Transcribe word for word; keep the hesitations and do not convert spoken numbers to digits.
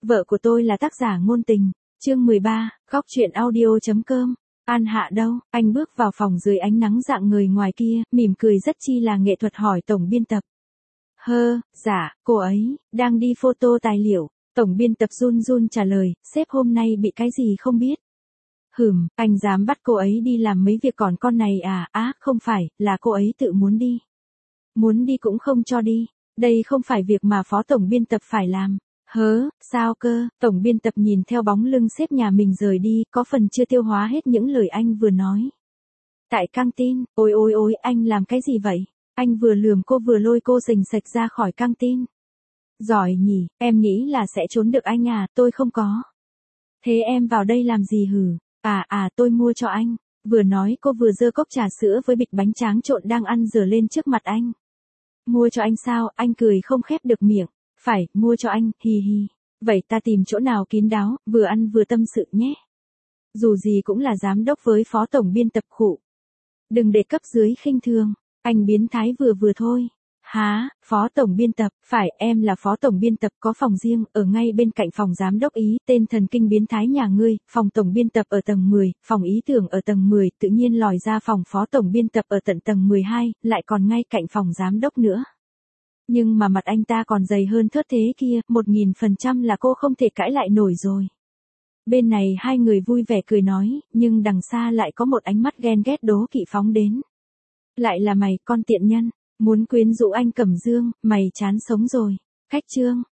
Vợ của tôi là tác giả ngôn tình. Chương mười ba, góc truyện audio chấm com. An Hạ đâu? Anh bước vào phòng dưới ánh nắng rạng ngời ngoài kia, mỉm cười rất chi là nghệ thuật hỏi tổng biên tập. Hơ, dạ, cô ấy, đang đi photo tài liệu. Tổng biên tập run run trả lời, sếp hôm nay bị cái gì không biết. Hừm, anh dám bắt cô ấy đi làm mấy việc còn con này à? Á, không phải, là cô ấy tự muốn đi. Muốn đi cũng không cho đi. Đây không phải việc mà phó tổng biên tập phải làm. Hớ, sao cơ? Tổng biên tập nhìn theo bóng lưng sếp nhà mình rời đi, có phần chưa tiêu hóa hết những lời anh vừa nói. Tại căng tin, ôi ôi ôi, anh làm cái gì vậy? Anh vừa lườm cô vừa lôi cô rình sạch ra khỏi căng tin. Giỏi nhỉ, em nghĩ là sẽ trốn được anh à, tôi không có. Thế em vào đây làm gì hử? À à, tôi mua cho anh. Vừa nói cô vừa giơ cốc trà sữa với bịch bánh tráng trộn đang ăn dở lên trước mặt anh. Mua cho anh sao? Anh cười không khép được miệng. Phải, mua cho anh, hi hi. Vậy ta tìm chỗ nào kín đáo, vừa ăn vừa tâm sự nhé. Dù gì cũng là giám đốc với phó tổng biên tập khụ. Đừng để cấp dưới khinh thường, anh biến thái vừa vừa thôi. Há, phó tổng biên tập, phải, em là phó tổng biên tập có phòng riêng, ở ngay bên cạnh phòng giám đốc ý, tên thần kinh biến thái nhà ngươi, phòng tổng biên tập ở tầng mười, phòng ý tưởng ở tầng mười, tự nhiên lòi ra phòng phó tổng biên tập ở tận tầng mười hai, lại còn ngay cạnh phòng giám đốc nữa. Nhưng mà mặt anh ta còn dày hơn thớt thế kia, một nghìn phần trăm là cô không thể cãi lại nổi rồi. Bên này hai người vui vẻ cười nói, nhưng đằng xa lại có một ánh mắt ghen ghét đố kỵ phóng đến. Lại là mày, con tiện nhân, muốn quyến rũ anh Cẩm Dương, mày chán sống rồi. Khách trương,